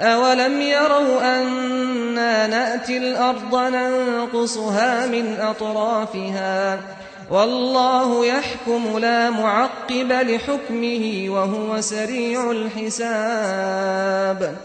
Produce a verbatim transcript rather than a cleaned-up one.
أَوَلَمْ يَرَوْا أَنَّا نَأْتِي الْأَرْضَ نَنقُصُهَا مِنْ أَطْرَافِهَا ۚ وَاللَّهُ يَحْكُمُ لَا مُعَقِّبَ لِحُكْمِهِ ۚ وَهُوَ سَرِيعُ الْحِسَابِ